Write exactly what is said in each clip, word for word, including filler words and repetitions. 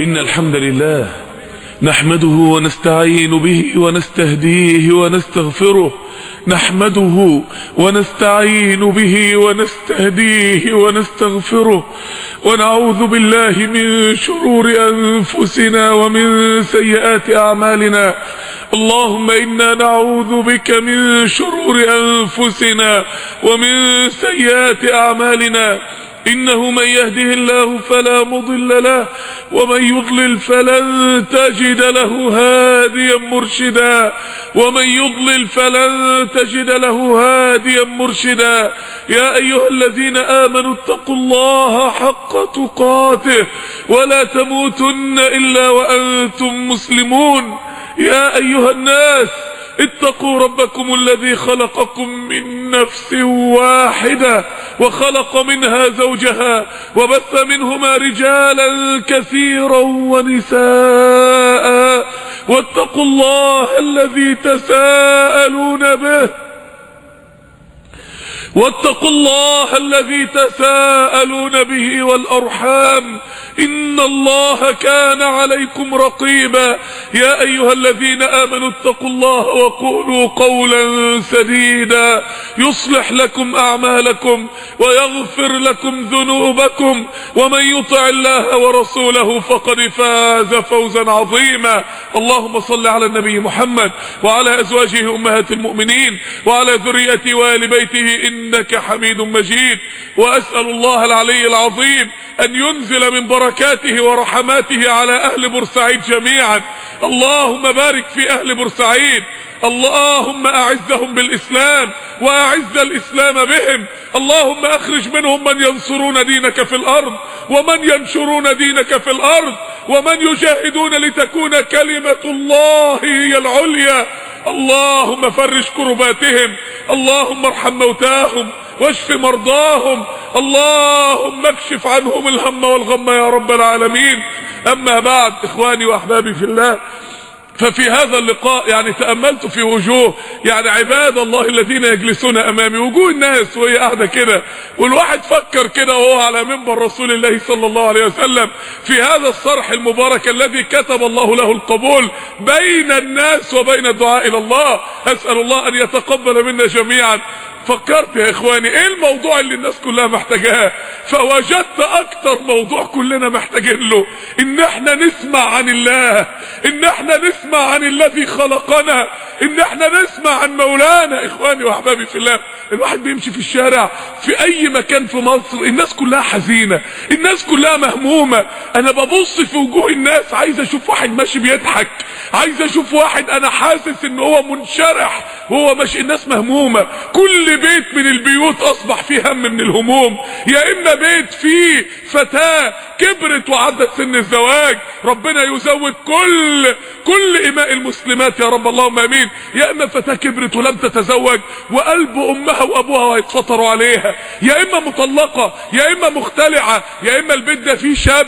إن الحمد لله نحمده ونستعين به ونستهديه ونستغفره. نحمده ونستعين به ونستهديه ونستغفره ونعوذ بالله من شرور أنفسنا ومن سيئات أعمالنا. اللهم إنا نعوذ بك من شرور أنفسنا ومن سيئات أعمالنا. إنه من يهده الله فلا مضل له ومن يضلل فلن تجد له هاديا مرشدا ومن يضلل فلن تجد له هاديا مرشدا. يا أيها الذين آمنوا اتقوا الله حق تقاته ولا تموتن إلا وأنتم مسلمون. يا أيها الناس اتقوا ربكم الذي خلقكم من نفس واحدة وخلق منها زوجها وبث منهما رجالا كثيرا ونساء واتقوا الله الذي تساءلون به واتقوا الله الذي تساءلون به والأرحام إن الله كان عليكم رقيبا. يا أيها الذين آمنوا اتقوا الله وقولوا قولا سديدا يصلح لكم أعمالكم ويغفر لكم ذنوبكم ومن يطع الله ورسوله فقد فاز فوزا عظيما. اللهم صل على النبي محمد وعلى أزواجه أمهات المؤمنين وعلى ذريته وآل بيته إنك حميد مجيد. وأسأل الله العلي العظيم أن ينزل من بركاته ورحماته على أهل بورسعيد جميعا. اللهم بارك في أهل بورسعيد. اللهم أعزهم بالإسلام وأعز الإسلام بهم. اللهم أخرج منهم من ينصرون دينك في الأرض ومن ينشرون دينك في الأرض ومن يجاهدون لتكون كلمة الله هي العليا. اللهم فرج كرباتهم. اللهم ارحم موتاهم واشف مرضاهم. اللهم اكشف عنهم الهم والغم يا رب العالمين. أما بعد، إخواني وأحبابي في الله، ففي هذا اللقاء يعني تأملت في وجوه يعني عباد الله الذين يجلسون أمامي، وجوه الناس وهي قاعدة كده، والواحد فكر كده وهو على منبر رسول الله صلى الله عليه وسلم في هذا الصرح المبارك الذي كتب الله له القبول بين الناس وبين الدعاء إلى الله. أسأل الله أن يتقبل منا جميعا. فكرت يا إخواني إيه الموضوع اللي الناس كلها محتاجاه، فوجدت أكتر موضوع كلنا محتاجين له إن احنا نسمع عن الله، إن احنا نسمع عن الذي خلقنا، إن احنا نسمع عن مولانا. إخواني وأحبابي في الله، الواحد بيمشي في الشارع في أي مكان في مصر الناس كلها حزينة، الناس كلها مهمومة. أنا ببص في وجوه الناس عايز أشوف واحد ماشي بيضحك، عايز أشوف واحد أنا حاسس إن هو منشرح وهو ماشي. الناس مهمومة، كل بيت من البيوت أصبح فيه هم من الهموم. يا إما بيت فيه فتاة كبرت وعدت سن الزواج، ربنا يزود كل كل إماء المسلمات يا رب اللهم آمين. يا إما فتاة كبرت ولم تتزوج وقلب أمها وأبوها هيتخطروا عليها، يا إما مطلقة، يا إما مختلعة، يا إما البيت ده فيه شاب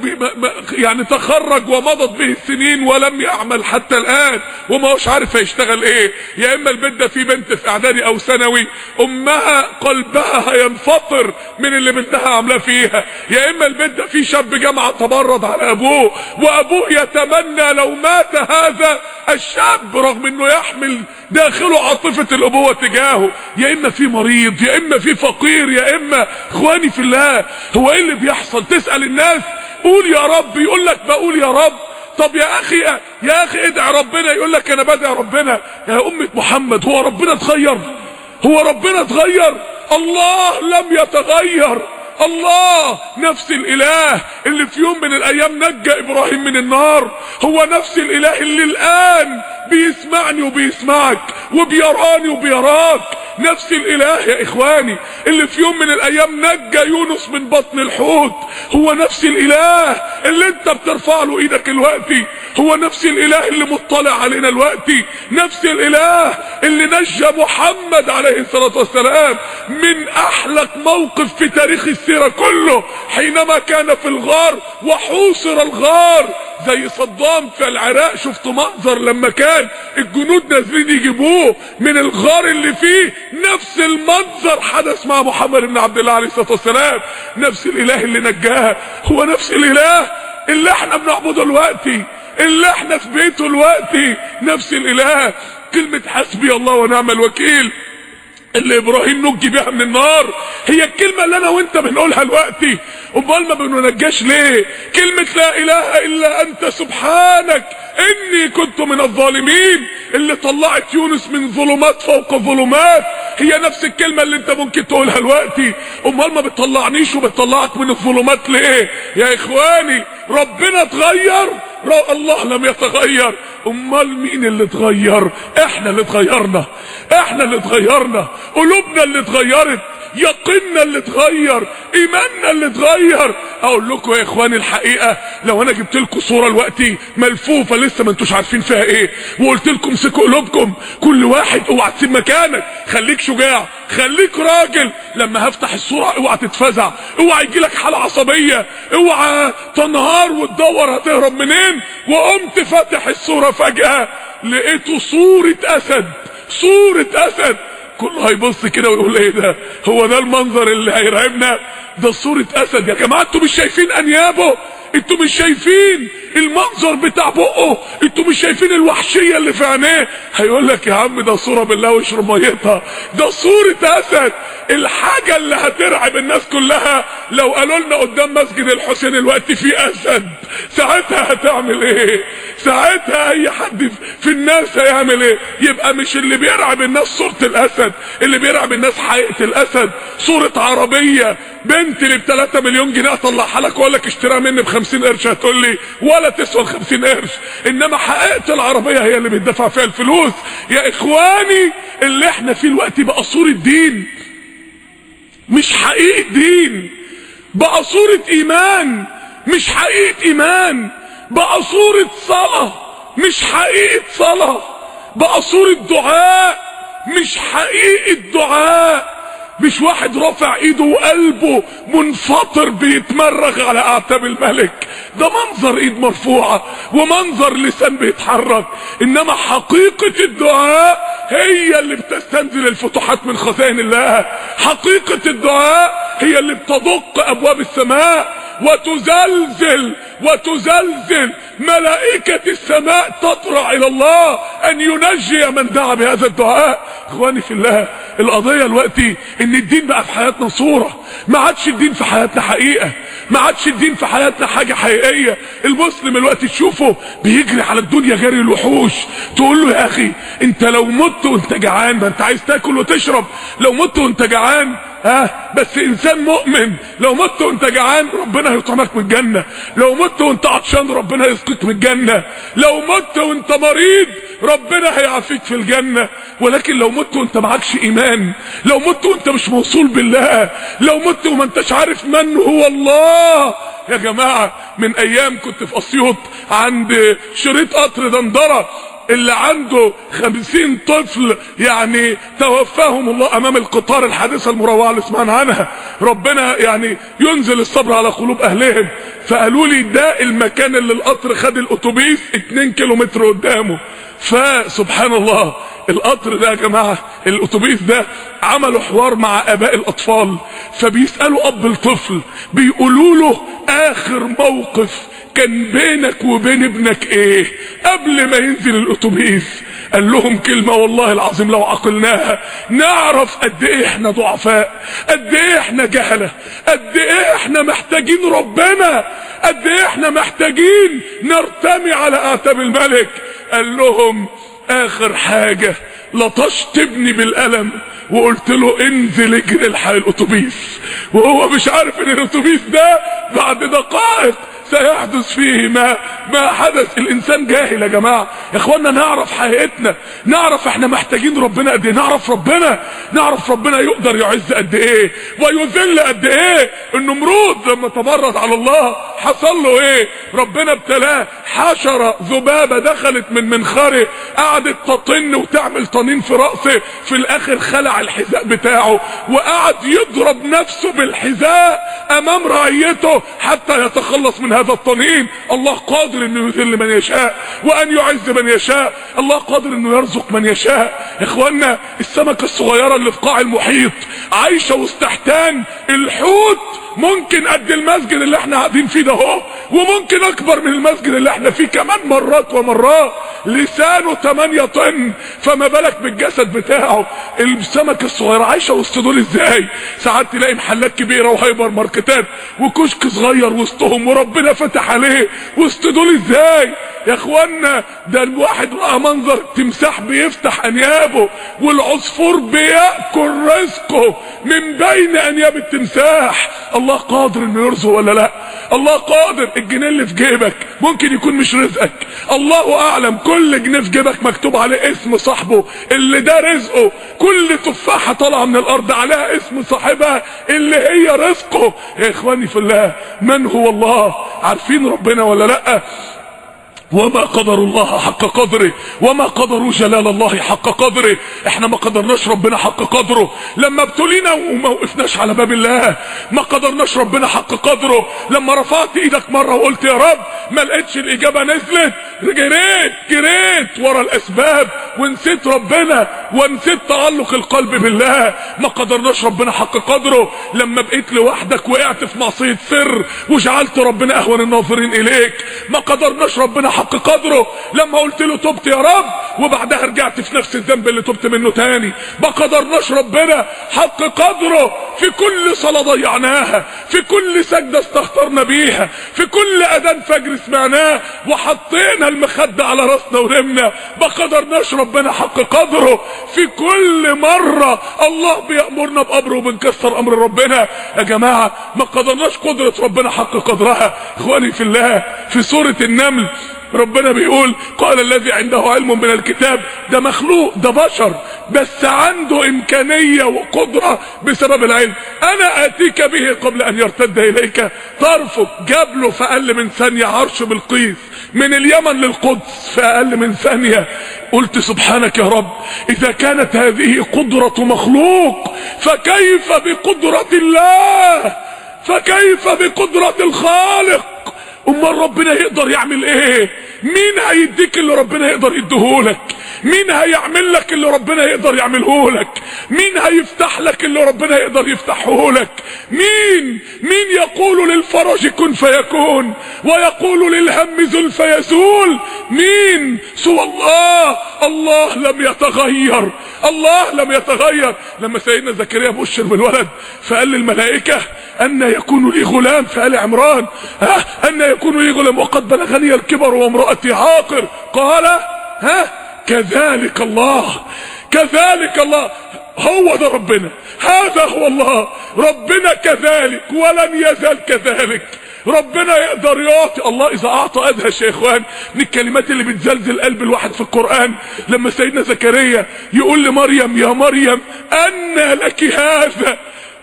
يعني تخرج ومضت به السنين ولم يعمل حتى الآن وما هوش عارف هيشتغل ايه، يا اما البيت ده فيه بنت في اعدادي او ثانوي امها قلبها هينفطر من اللي بنتها عاملاه فيها، يا اما البيت ده فيه شاب جامعة تمرد على ابوه وابوه يتمنى لو مات هذا الشاب رغم انه يحمل داخله عاطفة الابوة تجاهه، يا اما في مريض، يا اما في فقير، يا اما اخواني في الله. هو ايه اللي بيحصل؟ تسأل الناس قول يا رب، يقول لك بقول يا رب. طب يا اخي يا اخي ادعي ربنا، يقول لك انا بدعي ربنا. يا امة محمد، هو ربنا اتغير؟ هو ربنا اتغير؟ الله لم يتغير. الله نفس الاله اللي في يوم من الايام نجى ابراهيم من النار، هو نفس الاله اللي الان بيسمعني وبيسمعك وبيراني وبيراك. نفس الاله يا اخواني اللي في يوم من الايام نجى يونس من بطن الحوت، هو نفس الاله اللي انت بترفع له ايدك الوقتي، هو نفس الاله اللي مطلع علينا الوقتي، نفس الاله اللي نجى محمد عليه الصلاة والسلام من احلق موقف في تاريخ السيرة كله حينما كان في الغار وحوصر الغار زي صدام في العراق. شفت منظر لما كان الجنود نازلين يجيبوه من الغار اللي فيه، نفس المنظر حدث مع محمد بن عبد الله عليه الصلاة والسلام. نفس الاله اللي نجاه هو نفس الاله اللي احنا بنعبده دلوقتي، اللي احنا في بيته دلوقتي نفس الاله. كلمة حسبي الله ونعم الوكيل اللي ابراهيم نجي بيها من النار هي الكلمة اللي انا وانت بنقولها دلوقتي. امال ما بننجاش ليه؟ كلمة لا اله الا انت سبحانك اني كنت من الظالمين اللي طلعت يونس من ظلمات فوق ظلمات هي نفس الكلمة اللي انت ممكن تقولها دلوقتي. امال ما بتطلعنيش وبتطلعك من الظلمات ليه يا اخواني؟ ربنا اتغير؟ الله لم يتغير. امال مين اللي اتغير؟ احنا اللي اتغيرنا، احنا اللي اتغيرنا، قلوبنا اللي اتغيرت، يقيننا اللي اتغير، ايماننا اللي اتغير. اقول لكم يا اخواني الحقيقه، لو انا جبت لكم صوره دلوقتي ملفوفه لسه ما انتوش عارفين فيها ايه وقلت لكم امسكوا قلوبكم كل واحد اوعى تسيب مكانك، خليك شجاع، خليك راجل. لما هفتح الصوره اوعى تتفزع، اوعى يجيلك حاله عصبيه، اوعى تنهار وتدور هتهرب منين. وقمت فاتح الصوره فجاه لقيته صوره اسد، صوره اسد. كله هيبص كده ويقول ايه ده؟ هو ده المنظر اللي هيرعبنا؟ ده صورة اسد يا جماعة. انتوا مش شايفين انيابه؟ انتوا مش شايفين المنظر بتاع بقه؟ انتوا مش شايفين الوحشية اللي في عينيه؟ هيقول لك يا عم ده صورة بالله واشرب ميتها، ده صورة اسد. الحاجة اللي هترعب الناس كلها لو قالوا لنا قدام مسجد الحسين الوقت في اسد، ساعتها هتعمل ايه؟ ساعتها اي حد في الناس هيعمل ايه؟ يبقى مش اللي بيرعب الناس صورة الاسد، اللي بيرعب الناس حقيقة الاسد. صورة عربية بنت اللي بثلاثة مليون جنيه اطلعها لك واقول لك اشتريها مني بخمسين قرش، هتقول لي ولا تسوى الخمسين قرش. انما حقيقة العربية هي اللي بيدفع فيها الفلوس. يا اخواني اللي احنا فيه الوقت بقى صورة دين مش حقيقة دين، بقى صورة ايمان مش حقيقة ايمان، بقى صورة صلاة مش حقيقة صلاة، بقى صورة دعاء مش حقيقة دعاء. مش واحد رافع ايده وقلبه منفطر بيتمرغ على اعتاب الملك، ده منظر ايد مرفوعة ومنظر لسان بيتحرك. انما حقيقة الدعاء هي اللي بتستنزل الفتوحات من خزائن الله. حقيقة الدعاء هي اللي بتدق ابواب السماء وتزلزل وتزلزل ملائكة السماء تطرع الى الله ان ينجي من دعا بهذا الدعاء. اخواني في الله، القضية دلوقتي ان الدين بقى في حياتنا صورة، ما عادش الدين في حياتنا حقيقة، ما عادش الدين في حياتنا حاجة حقيقية. المسلم الوقت تشوفه بيجري على الدنيا جري الوحوش، تقول له يا اخي انت لو مت وانت جعان، ما انت عايز تاكل وتشرب، لو مت وانت جعان ها بس انسان مؤمن، لو مت وانت جعان ربنا هيطعمك من الجنة، لو مت وانت عطشان ربنا هيسقيك من الجنة، لو مت وانت مريض ربنا هيعافيك في الجنة. ولكن لو مت وانت معكش ايمان، لو مت وانت مش موصول بالله، لو مت وما انتش عارف من هو الله. يا جماعة من ايام كنت في اسيوط عند شريط قطر دندرة اللي عنده خمسين طفل يعني توفاهم الله امام القطار، الحادثة المروعة اللي سمعنا عنها، ربنا يعني ينزل الصبر على قلوب اهلهم. فقالوا لي ده المكان اللي القطر خد الاتوبيس اتنين كيلومتر قدامه. فسبحان الله القطر ده يا جماعة، الاتوبيس ده عملوا حوار مع اباء الاطفال، فبيسألوا اب الطفل بيقولوا له اخر موقف كان بينك وبين ابنك ايه قبل ما ينزل الاتوبيس؟ قال لهم كلمة والله العظيم لو عقلناها نعرف قد ايه احنا ضعفاء، قد ايه احنا جهلة، قد ايه احنا محتاجين ربنا، قد ايه احنا محتاجين نرتمي على اعتاب الملك. قال لهم اخر حاجة لطشت ابني بالقلم وقلت له انزل اجري الحق الاتوبيس، وهو مش عارف ان الاتوبيس ده بعد دقائق سيحدث فيه ما ما حدث. الانسان جاهل يا جماعه. يا اخوانا نعرف حقيقتنا، نعرف احنا محتاجين ربنا قد ايه، نعرف ربنا نعرف ربنا يقدر يعز قد ايه ويذل قد ايه. النمرود لما تمرد على الله حصل له ايه؟ ربنا ابتلاه، حشره ذبابه دخلت من منخره قعدت تطن وتعمل طنين في راسه، في الاخر خلع الحذاء بتاعه وقعد يضرب نفسه بالحذاء امام رعيته حتى يتخلص من هذا الطنين. الله قادر انه يذل من يشاء وان يعز من يشاء، الله قادر انه يرزق من يشاء. يا اخوانا السمكة الصغيرة اللي في قاع المحيط عايشة وسط حيتان الحوت ممكن قد المسجد اللي احنا قاعدين فيه ده اهو، وممكن اكبر من المسجد اللي احنا فيه كمان مرات ومرات، لسانه تمانية طن، فما بالك بالجسد بتاعه. السمك الصغير عايشه وسط دول ازاي؟ ساعات تلاقي محلات كبيره وهايبر ماركتات وكشك صغير وسطهم، وربنا فتح عليه وسط دول ازاي يا اخوانا؟ ده الواحد رأى منظر تمساح بيفتح انيابه والعصفور بيأكل رزقه من بين انياب التمساح. الله قادر انه يرزق ولا لا؟ الله قادر. الجنيه اللي في جيبك ممكن يكون مش رزقك، الله اعلم. كل جنيه في جيبك مكتوب عليه اسم صاحبه اللي ده رزقه، كل تفاحة طالعة من الارض عليها اسم صاحبها اللي هي رزقه. يا اخواني في الله، من هو الله؟ عارفين ربنا ولا لا؟ وما قدر الله حق قدره، وما قدروا جلال الله حق قدره. احنا ما قدرناش ربنا حق قدره لما ابتلينا وما وقفناش على باب الله، ما قدرناش ربنا حق قدره لما رفعت ايدك مرة وقلت يا رب ما لقيتش الاجابة نزلت، جريت جريت ورا الاسباب ونسيت ربنا ونسيت تعلق القلب بالله. ما قدرناش ربنا حق قدره لما بقيت لوحدك وقعت في معصية سر وجعلت ربنا اهون الناظرين اليك. ما قدرناش ربنا حق قدره لما قلت له تبت يا رب وبعدها رجعت في نفس الذنب اللي تبت منه تاني. ما قدرناش ربنا حق قدره في كل صلاة ضيعناها، في كل سجدة استهترنا بيها، في كل اذان فجر سمعناه وحطينا المخدة على راسنا ونمنا. ما قدرناش ربنا حق قدره في كل مرة الله بيأمرنا بأمره وبنكسر امر ربنا. يا جماعة ما قدرناش قدرة ربنا حق قدرها. اخواني في الله، في سورة النمل ربنا بيقول قال الذي عنده علم من الكتاب، ده مخلوق، ده بشر بس عنده امكانية وقدرة بسبب العلم. انا اتيك به قبل ان يرتد اليك طرفك. جاب له في اقل من ثانية عرش بلقيس من اليمن للقدس في اقل من ثانية. قلت سبحانك يا رب، اذا كانت هذه قدرة مخلوق فكيف بقدرة الله؟ فكيف بقدرة الخالق؟ امال ربنا يقدر يعمل ايه؟ مين هيديك اللي ربنا يقدر يديهولك؟ مين هيعمل لك اللي ربنا يقدر يعمله لك؟ مين هيفتح لك اللي ربنا يقدر يفتحه لك؟ مين مين يقول للفرج كن فيكون ويقول للهم زل فيزول؟ مين سوى الله؟ الله لم يتغير، الله لم يتغير. لما سيدنا زكريا بشر بالولد فقال للملائكة ان يكون لي غلام في آل عمران، ها ان يكون لي غلام وقد بلغني الكبر وامرأتي عاقر. قال ها كذلك الله، كذلك الله. هو ده ربنا، هذا هو الله. ربنا كذلك ولن يزال كذلك. ربنا يقدر يعطي. الله اذا اعطى ادهش يا اخوان. من الكلمات اللي بتزلزل قلب الواحد في القرآن لما سيدنا زكريا يقول لمريم يا مريم ان لك هذا،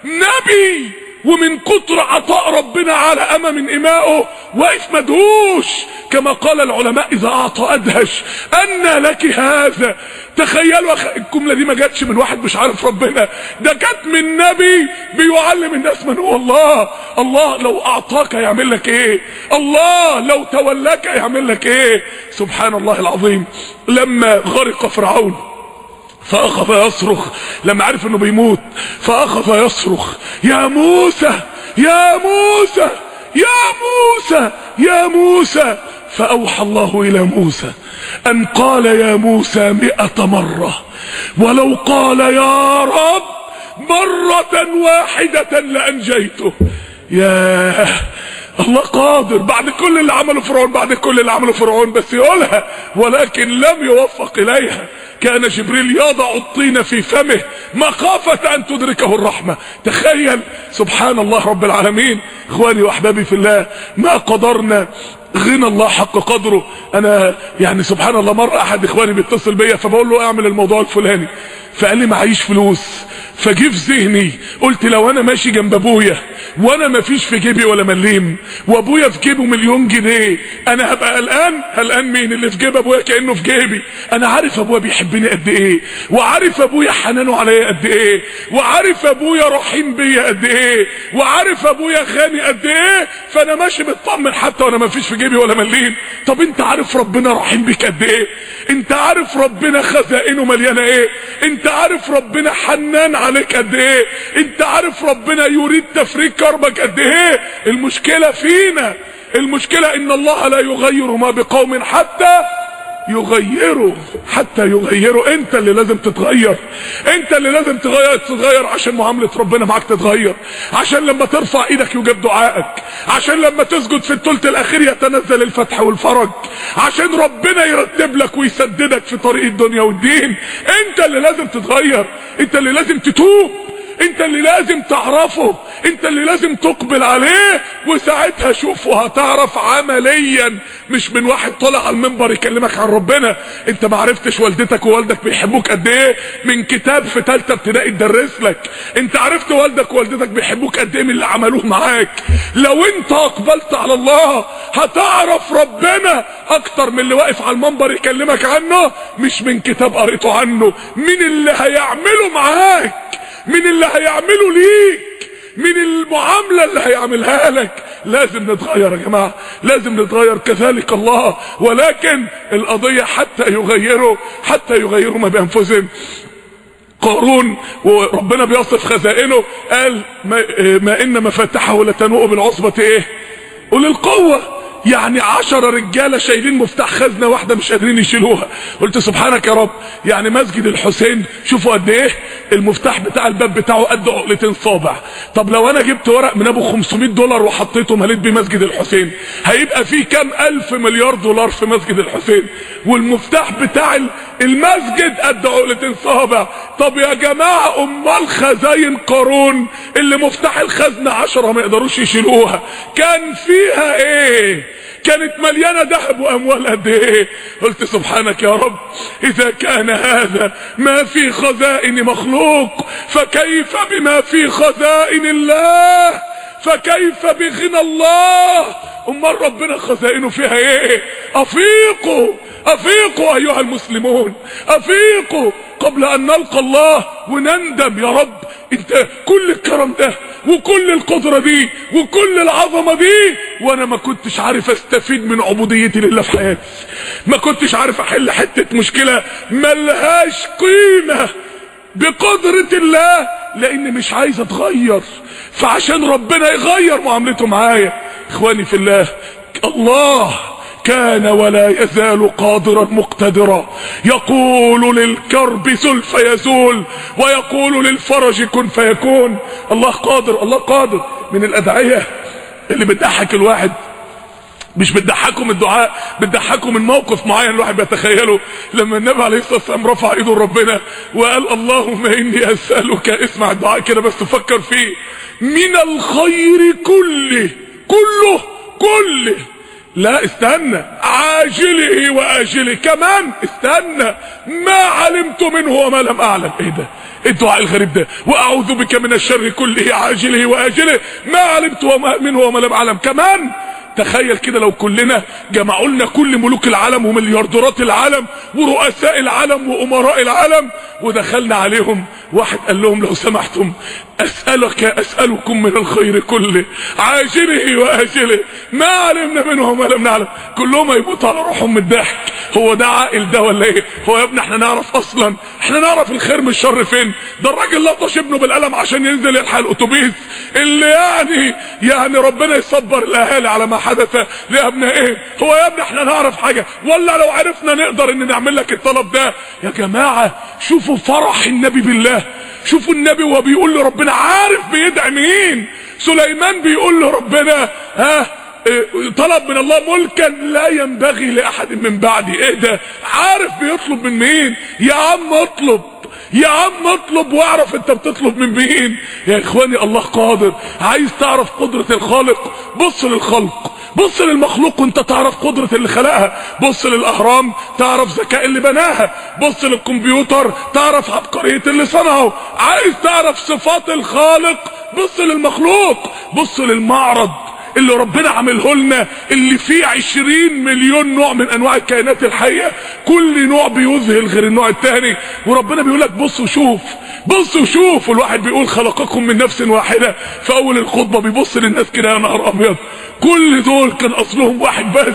نبي ومن كتر عطاء ربنا على أمة من إمائه واقف مدهوش. كما قال العلماء إذا أعطى أدهش. أن لك هذا. تخيلوا الجملة دي ما جاتش من واحد مش عارف ربنا، ده جات من نبي بيعلم الناس من هو الله. الله لو أعطاك يعمل لك إيه؟ الله لو تولاك يعمل لك إيه؟ سبحان الله العظيم. لما غرق فرعون فأخذ يصرخ، لما عرف انه بيموت فأخذ يصرخ يا موسى يا موسى يا موسى يا موسى. فأوحى الله إلى موسى أن قال يا موسى مئة مرة، ولو قال يا رب مرة واحدة لأنجيته. يا الله قادر بعد كل اللي عمله فرعون، بعد كل اللي عمله فرعون بس يقولها، ولكن لم يوفق إليها. كان جبريل يضع الطين في فمه مخافة ان تدركه الرحمة. تخيل سبحان الله رب العالمين. اخواني واحبابي في الله، ما قدرنا غنى الله حق قدره. انا يعني سبحان الله مرة احد اخواني بيتصل بيا فبقول له اعمل الموضوع الفلاني، فقال لي معيش فلوس. فجي في ذهني قلت لو انا ماشي جنب ابويا وانا ما فيش في جيبي ولا مليم، وابويا في جيبه مليون جنيه، انا هبقى قلقان؟ قلقان مين؟ اللي في جيب ابويا كانه في جيبي. انا عارف ابويا بيحبني قد ايه، وعارف ابويا حنانه عليا قد ايه، وعارف ابويا رحيم بيا قد ايه، وعارف ابويا غني قد ايه، فانا ماشي مطمن حتى وانا ما فيش في جيبي ولا مليم. طب انت عارف ربنا رحيم بيك قد ايه؟ انت عارف ربنا خزائنه مليانه ايه؟ انت عارف ربنا حنان عليك قد ايه؟ انت عارف ربنا يريد تفريج كربك قد ايه؟ المشكله فينا، المشكله ان الله لا يغير ما بقوم حتى يغيروا حتى يغيروا. انت اللي لازم تتغير، انت اللي لازم تغير تتغير عشان معامله ربنا معاك تتغير، عشان لما ترفع ايدك يجاب دعائك، عشان لما تسجد في الثلث الاخير يتنزل الفتح والفرج، عشان ربنا يرتب لك ويسددك في طريق الدنيا والدين. انت اللي لازم تتغير، انت اللي لازم تتوب، انت اللي لازم تعرفه، انت اللي لازم تقبل عليه. وساعتها شوفه هتعرف عمليا، مش من واحد طلع على المنبر يكلمك عن ربنا. انت ما عرفتش والدتك ووالدك بيحبوك قد ايه من كتاب في ثالثه ابتدائي اتدرس لك. انت عرفت والدك ووالدتك بيحبوك قد ايه من اللي عملوه معاك. لو انت اقبلت على الله هتعرف ربنا اكتر من اللي واقف على المنبر يكلمك عنه، مش من كتاب قريته عنه، من اللي هيعمله معاك، من اللي هيعمله ليك، من المعاملة اللي هيعملها لك. لازم نتغير يا جماعة، لازم نتغير كذلك الله. ولكن القضية حتى يغيروا حتى يغيروا ما بأنفسهم. قارون وربنا بيصف خزائنه قال ما, ما إن مفاتحه لتنوء بالعصبة ايه؟ قول القوة. يعني عشرة رجالة شايلين مفتاح خزنة واحدة مش قادرين يشيلوها. قلت سبحانك يا رب. يعني مسجد الحسين شوفوا قد ايه المفتاح بتاع الباب بتاعه قد عقلتين صابع. طب لو انا جبت ورق من ابو خمسمائة دولار وحطيته مليت بيه مسجد الحسين، هيبقى فيه كام الف مليار دولار في مسجد الحسين، والمفتاح بتاع المسجد قد عقلتين صابع. طب يا جماعة امال خزاين قارون اللي مفتاح الخزنة عشرة ما يقدروش يشيلوها كان فيها ايه؟ كانت مليانة ذهب واموال قد ايه؟ قلت سبحانك يا رب. اذا كان هذا ما في خزائن مخلوق فكيف بما في خزائن الله، فكيف بغنى الله؟ امال ربنا خزائنه فيها ايه؟ افيقوا افيقوا ايها المسلمون، افيقوا قبل ان نلقى الله ونندم. يا رب انت كل الكرم ده وكل القدرة دي وكل العظمة دي وانا ما كنتش عارف استفيد من عبوديتي لله في حياتي، ما كنتش عارف احل حتة مشكلة ملهاش قيمة بقدرة الله، لان مش عايز اتغير، فعشان ربنا يغير معاملته معايا. اخواني في الله، الله كان ولا يزال قادرا مقتدرا، يقول للكرب زل فيزول ويقول للفرج كن فيكون. الله قادر، الله قادر. من الادعية اللي بتضحك الواحد، مش بتضحكوا من الدعاء، بتضحكوا من موقف معين الواحد بيتخيله. لما النبي عليه الصلاه والسلام رفع ايده لربنا وقال اللهم اني اسالك، اسمع الدعاء كده بس تفكر فيه، من الخير كله كله كله، لا استنى، عاجله واجله كمان استنى، ما علمت منه وما لم اعلم. ايه ده؟ الدعاء الغريب ده، واعوذ بك من الشر كله عاجله واجله ما علمت منه وما لم اعلم كمان. تخيل كده لو كلنا جمعوا لنا كل ملوك العالم ومليارديرات العالم ورؤساء العالم وامراء العالم ودخلنا عليهم، واحد قال لهم لو سمحتم اسالك اسالكم من الخير كله عاجله واجله ما علمنا منه وما لم نعلم. كلهم هيموتوا على روحهم من الضحك. هو ده عاقل ده ولا ايه؟ هو يا ابني احنا نعرف اصلا، احنا نعرف الخير من الشر فين؟ ده الراجل لطش ابنه بالقلم عشان ينزل يلحق الاتوبيس، اللي يعني يعني ربنا يصبر الاهالي على ما حدث لابنائهم. هو يا ابني احنا نعرف حاجه؟ ولا لو عرفنا نقدر ان نعمل لك الطلب ده؟ يا جماعه شوفوا فرح النبي بالله، شوفوا النبي وهو بيقول لربنا، عارف بيدعي مين. سليمان بيقول لربنا ها طلب من الله ملكا لا ينبغي لاحد من بعدي. ايه ده؟ عارف بيطلب من مين. يا عم اطلب، يا عم اطلب واعرف انت بتطلب من مين. يا اخواني الله قادر. عايز تعرف قدرة الخالق؟ بص للخلق، بص للمخلوق وانت تعرف قدرة اللي خلقها. بص للاهرام تعرف ذكاء اللي بناها. بص للكمبيوتر تعرف عبقرية اللي صنعه. عايز تعرف صفات الخالق؟ بص للمخلوق، بص للمعرض اللي ربنا عامله لنا، اللي فيه عشرين مليون نوع من انواع الكائنات الحية، كل نوع بيذهل غير النوع التاني، وربنا بيقول لك بص وشوف، بص وشوف. والواحد بيقول خلقكم من نفس واحدة، في اول الخطبة بيبص للناس كده يا نهار ابيض، كل دول كان اصلهم واحد بس،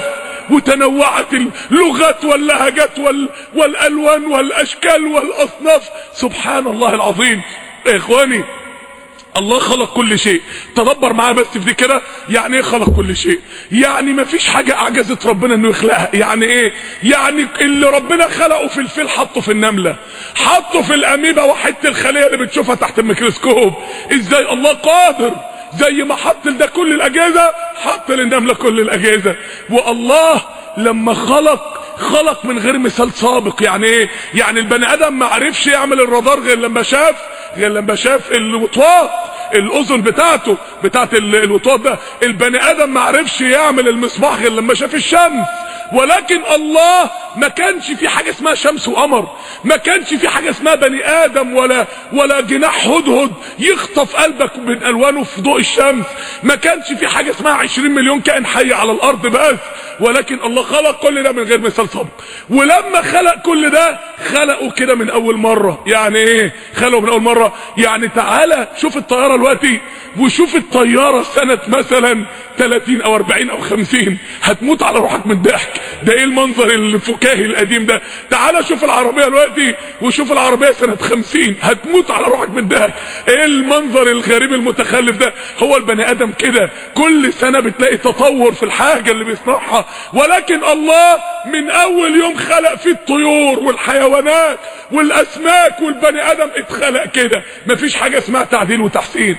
وتنوعت اللغات واللهجات وال... والالوان والاشكال والاصناف. سبحان الله العظيم يا اخواني. الله خلق كل شيء، تدبر معاه بس في دي كده. يعني ايه خلق كل شيء؟ يعني ما فيش حاجة اعجزت ربنا انه يخلقها. يعني ايه؟ يعني اللي ربنا خلقه في الفيل حطه في النملة، حطه في الاميبا وحدة الخلية اللي بتشوفها تحت الميكروسكوب. ازاي الله قادر زي ما حط ده كل الاجهزة حط للنملة كل الاجهزة. والله لما خلق خلق من غير مثال سابق. يعني ايه؟ يعني البني ادم ما عرفش يعمل الرادار غير لما شاف غير لما شاف الوطواط، الاذن بتاعته بتاعت الوطواط ده. البني ادم ما عرفش يعمل المصباح غير لما شاف الشمس. ولكن الله ما كانش في حاجة اسمها شمس وقمر، ما كانش في حاجة اسمها بني ادم ولا ولا جناح هدهد يخطف قلبك من الوانه في ضوء الشمس، ما كانش في حاجة اسمها عشرين مليون كائن حي على الارض بس. ولكن الله خلق كل ده من غير مثال سابق. ولما خلق كل ده خلقه كده من اول مرة. يعني ايه خلقه من اول مرة؟ يعني تعالى شوف الطيارة دلوقتي، وشوف الطيارة سنة مثلا ثلاثين او اربعين او خمسين، هتموت على روحك من الضحك. ده ايه المنظر الفكاهي القديم ده؟ تعالى شوف العربية دلوقتي وشوف العربية سنة خمسين، هتموت على روحك من الضحك. ايه المنظر الغريب المتخلف ده؟ هو البني ادم كده كل سنة بتلاقي تطور في الحاجة اللي بيصنعها. ولكن الله من اول يوم خلق فيه الطيور والحيوانات والاسماك، والبني ادم اتخلق كده، مفيش حاجة اسمها تعديل وتحسين.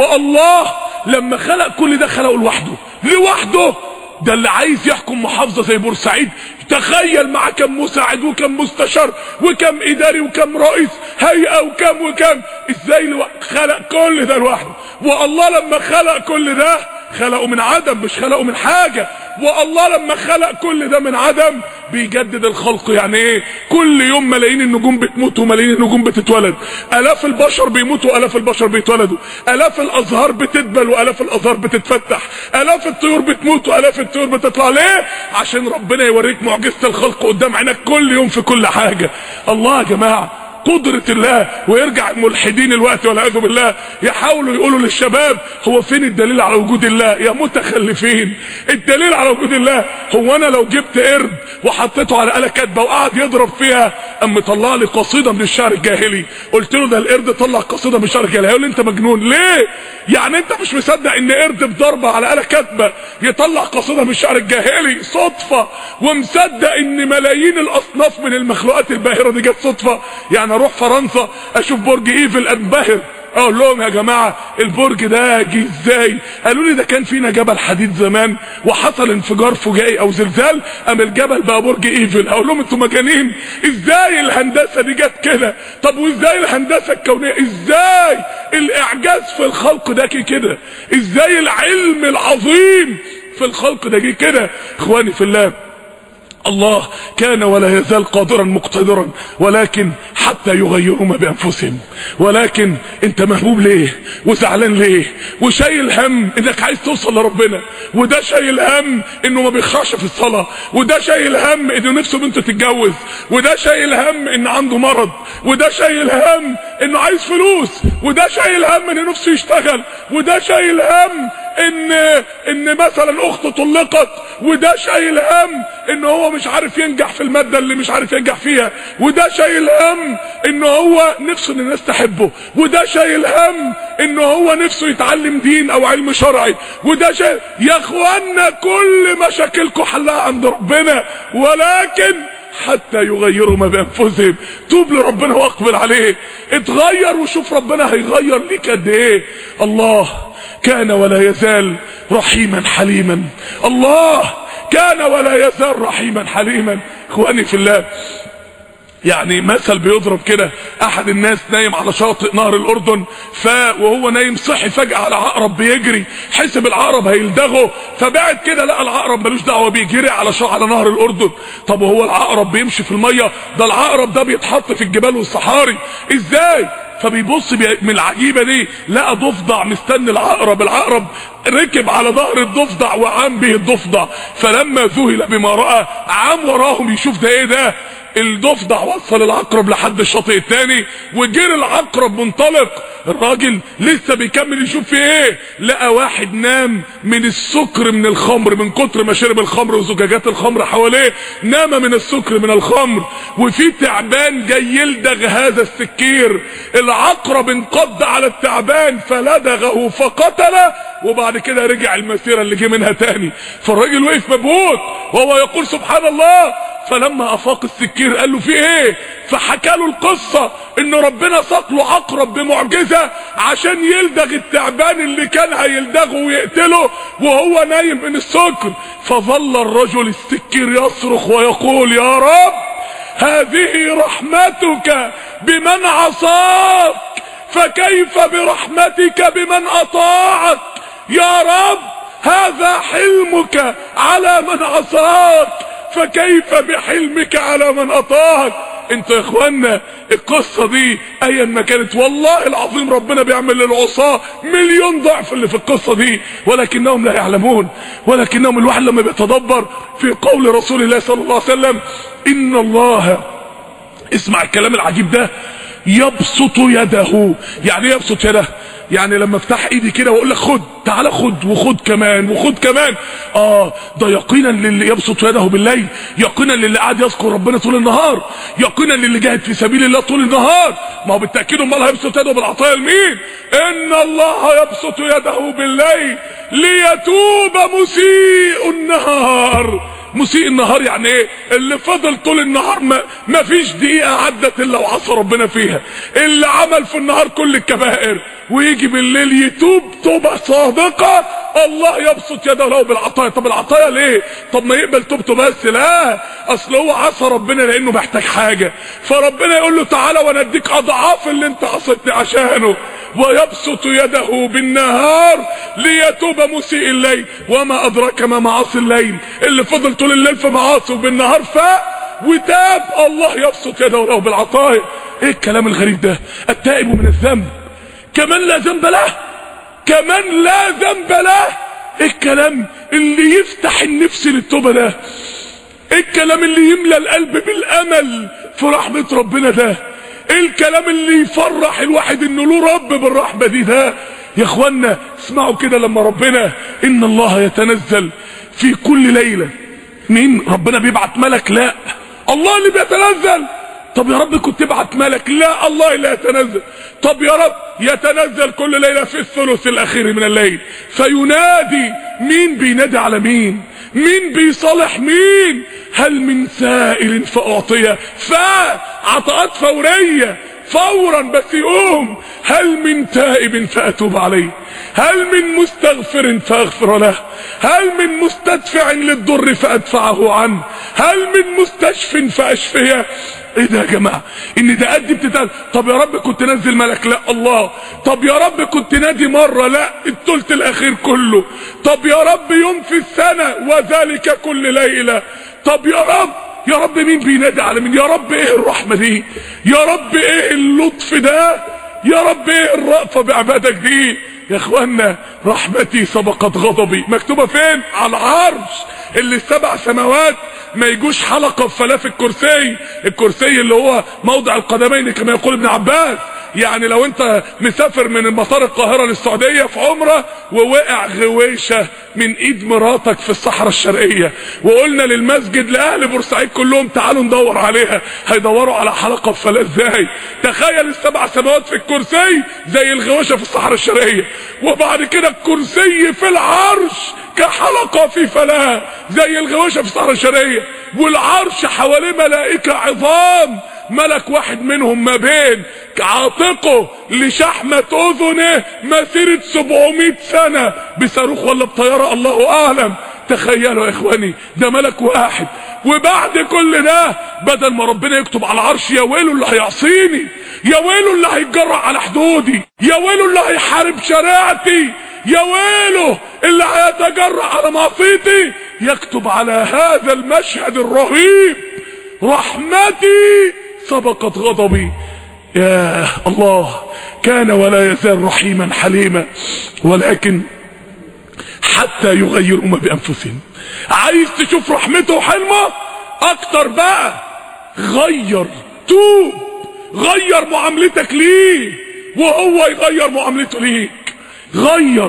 والله لما خلق كل ده خلقه لوحده لوحده. ده اللي عايز يحكم محافظة زي بورسعيد، تخيل مع كم مساعد وكم مستشار وكم اداري وكم رئيس هيئة وكم وكم، ازاي لو... خلق كل ده لوحده. والله لما خلق كل ده خلقه من عدم، مش خلقه من حاجة. والله لما خلق كل ده من عدم بيجدد الخلق. يعني ايه؟ كل يوم ملايين النجوم بتموت وملايين النجوم بتتولد، الاف البشر بيموتوا والاف البشر بيتولدوا، الاف الازهار بتدبل والاف الازهار بتتفتح، الاف الطيور بتموت والاف الطيور بتطلع. ليه؟ عشان ربنا يوريك معجزة الخلق قدام عينك كل يوم في كل حاجة. الله يا جماعة قدرة الله. ويرجع الملحدين الوقت والعياذ بالله يحاولوا يقولوا للشباب هو فين الدليل على وجود الله؟ يا متخلفين، الدليل على وجود الله هو انا لو جبت قرد وحطيته على آلة كاتبة وقعد يضرب فيها اما طلع لي قصيدة من الشعر الجاهلي، قلت له ده القرد طلع قصيدة من الشعر الجاهلي، هيقول لي انت مجنون. ليه؟ يعني انت مش مصدق ان قرد بضربة على آلة كاتبة يطلع قصيدة من الشعر الجاهلي صدفة، ومصدق ان ملايين الاصناف من المخلوقات الباهرة دي جت صدفة؟ يعني اروح فرنسا اشوف برج ايفل انبهر، اقول لهم يا جماعة البرج ده جه ازاي؟ قالوا لي ده كان فينا جبل حديد زمان وحصل انفجار فجائي او زلزال قام الجبل بقى برج ايفل. اقول لهم انتوا مجانين، ازاي الهندسة دي جت كده؟ طب وازاي الهندسة الكونية؟ ازاي الاعجاز في الخلق ده كده؟ ازاي العلم العظيم في الخلق ده جه كده؟ اخواني في الله، الله كان ولا يزال قادرا مقتدرا، ولكن حتى يغيروا ما بانفسهم. ولكن انت مهموم ليه وزعلان ليه وشايل هم انك عايز توصل لربنا، وده شايل هم انه ما بيخشعش في الصلاة، وده شايل هم انه نفسه بنته تتجوز، وده شايل هم ان عنده مرض، وده شايل هم انه عايز فلوس، وده شايل هم ان نفسه يشتغل، وده شايل هم ان ان مثلا اخته طلقت، وده شايل هم ان هو مش عارف ينجح في المادة اللي مش عارف ينجح فيها، وده شايل هم ان هو نفسه ان الناس تحبه، وده شايل هم ان هو نفسه يتعلم دين او علم شرعي، وده شايل. يا اخوانا كل مشاكلكم حلها عند ربنا، ولكن حتى يغيروا ما بانفسهم. توب لربنا واقبل عليه، اتغير وشوف ربنا هيغير ليك قد ايه. الله كان ولا يزال رحيما حليما، الله كان ولا يزال رحيما حليما. اخواني في الله، يعني مثل بيضرب كده، احد الناس نايم على شاطئ نهر الاردن، ف وهو نايم صحي فجأة على عقرب بيجري، حسب العقرب هيلدغه، فبعد كده لقى العقرب ملوش دعوه بيجري على شاطئ على نهر الاردن. طب وهو العقرب بيمشي في الميه؟ ده العقرب ده بيتحط في الجبال والصحاري، ازاي؟ فبيبص من العجيبة دي لقى ضفدع مستني العقرب. العقرب ركب على ظهر الضفدع وعام به الضفدع، فلما ذهل بما رأى عام وراهم يشوف ده ايه ده. الضفدع وصل العقرب لحد الشاطئ الثاني وجري العقرب منطلق. الراجل لسه بيكمل يشوف في ايه، لقى واحد نام من السكر من الخمر، من كتر ما شرب الخمر وزجاجات الخمر حواليه نام من السكر من الخمر، وفي تعبان جاي يلدغ هذا السكير. العقرب انقض على التعبان فلدغه فقتله، وبعد كده رجع المسيرة اللي جه منها تاني. فالراجل وقف مبهوت وهو يقول سبحان الله. فلما افاق السكير قال له في ايه، فحكى له القصة ان ربنا ساق له عقرب بمعجزة عشان يلدغ التعبان اللي كان هيلدغه ويقتله وهو نايم من السكر. فظل الرجل السكير يصرخ ويقول يا رب هذه رحمتك بمن عصاك فكيف برحمتك بمن اطاعك، يا رب هذا حلمك على من عصاك فكيف بحلمك على من اطاعك. انتوا يا اخوانا القصة دي ايا ما كانت والله العظيم ربنا بيعمل للعصاة مليون ضعف اللي في القصة دي، ولكنهم لا يعلمون. ولكنهم الواحد لما بيتدبر في قول رسول الله صلى الله عليه وسلم ان الله، اسمع الكلام العجيب ده، يبسط يده. يعني ايه يبسط يده؟ يعني لما افتح ايدي كده واقول لك خد، تعالى خد وخد كمان وخد كمان. اه ده يقينا للي يبسط يده بالليل، يقينا للي قاعد يذكر ربنا طول النهار، يقينا للي جاهد في سبيل الله طول النهار. ما هو بالتاكيد امال هيبسط يده بالعطايا لمين؟ ان الله يبسط يده بالليل ليتوب مسيء النهار. مسيء النهار يعني ايه؟ اللي فضل طول النهار ما, ما فيش دقيقة عدت الا وعصى ربنا فيها، اللي عمل في النهار كل الكبائر ويجي بالليل يتوب توبة صادقة، الله يبسط يده له بالعطايا. طب العطايا ليه؟ طب ما يقبل توبته بس؟ لا، اصل هو عصى ربنا لانه محتاج حاجة، فربنا يقول له تعالى وانا اديك اضعاف اللي انت عصيتني عشانه. ويبسط يده بالنهار ليتوب مسيء الليل. وما ادراك ما معاصي الليل، اللي فضل طول الليل في معاصي وبالنهار فاق وتاب، الله يبسط يده له بالعطايا. ايه الكلام الغريب ده؟ التائب من الذنب كمان لا ذنب له، كمان لا ذنب له. ايه الكلام اللي يفتح النفس للتوبة ده؟ ايه الكلام اللي يملى القلب بالامل في رحمة ربنا ده؟ ايه الكلام اللي يفرح الواحد انه له رب بالرحمة دي ده؟ يا اخوانا اسمعوا كده، لما ربنا ان الله يتنزل في كل ليلة، مين ربنا بيبعت ملك؟ لا، الله اللي بيتنزل. طب يا رب كنت تبعت ملك؟ لا، الله اللي يتنزل. طب يا رب يتنزل كل ليلة في الثلث الاخير من الليل فينادي. مين بينادي على مين؟ مين بيصالح مين؟ هل من سائل فأعطيه، فعطاءات فورية فورا بس يقوم. هل من تائب فأتوب عليه، هل من مستغفر فأغفر له، هل من مستدفع للضر فأدفعه عنه، هل من مستشف فأشفيه. ايه ده يا جماعة؟ ان ده قد بتتقال. طب يا رب كنت نزل ملك؟ لا، الله. طب يا رب كنت نادي مرة؟ لا، الثلث الاخير كله. طب يا رب يوم في السنة وذلك كل ليلة. طب يا رب يا رب مين بينادي على مين؟ يا رب ايه الرحمة دي؟ يا رب ايه اللطف ده؟ يا رب ايه الرأفة بعبادك دي؟ يا اخوانا رحمتي سبقت غضبي مكتوبة فين؟ على العرش اللي السبع سماوات ما يجوش حلقة في فلاف الكرسي. الكرسي اللي هو موضع القدمين كما يقول ابن عباس. يعني لو انت مسافر من مطار القاهرة للسعودية في عمرة ووقع غويشة من ايد مراتك في الصحراء الشرقية، وقلنا للمسجد لاهل بورسعيد كلهم تعالوا ندور عليها، هيدوروا على حلقة في فلاة ازاي؟ تخيل السبع سماوات في الكرسي زي الغويشة في الصحراء الشرقية، وبعد كده الكرسي في العرش كحلقة في فلاة زي الغويشة في الصحراء الشرقية، والعرش حواليه ملائكة عظام، ملك واحد منهم ما بين عاتقه لشحمة اذنه مسيرة سبعمائة سنة بصاروخ ولا بطيارة الله اعلم. تخيلوا يا اخواني ده ملك واحد. وبعد كل ده بدل ما ربنا يكتب على العرش يا ويله اللي هيعصيني، يا ويله اللي هيتجرأ على حدودي، يا ويله اللي هيحارب شريعتي، يا ويله اللي هيتجرأ على معصيتي، يكتب على هذا المشهد الرهيب رحمتي سبقت غضبي. يا الله كان ولا يزال رحيما حليما، ولكن حتى يغيروا ما بأنفسهم. عايز تشوف رحمته وحلمه اكتر بقى، غير، توب، غير معاملتك ليه وهو يغير معاملته ليك. غير،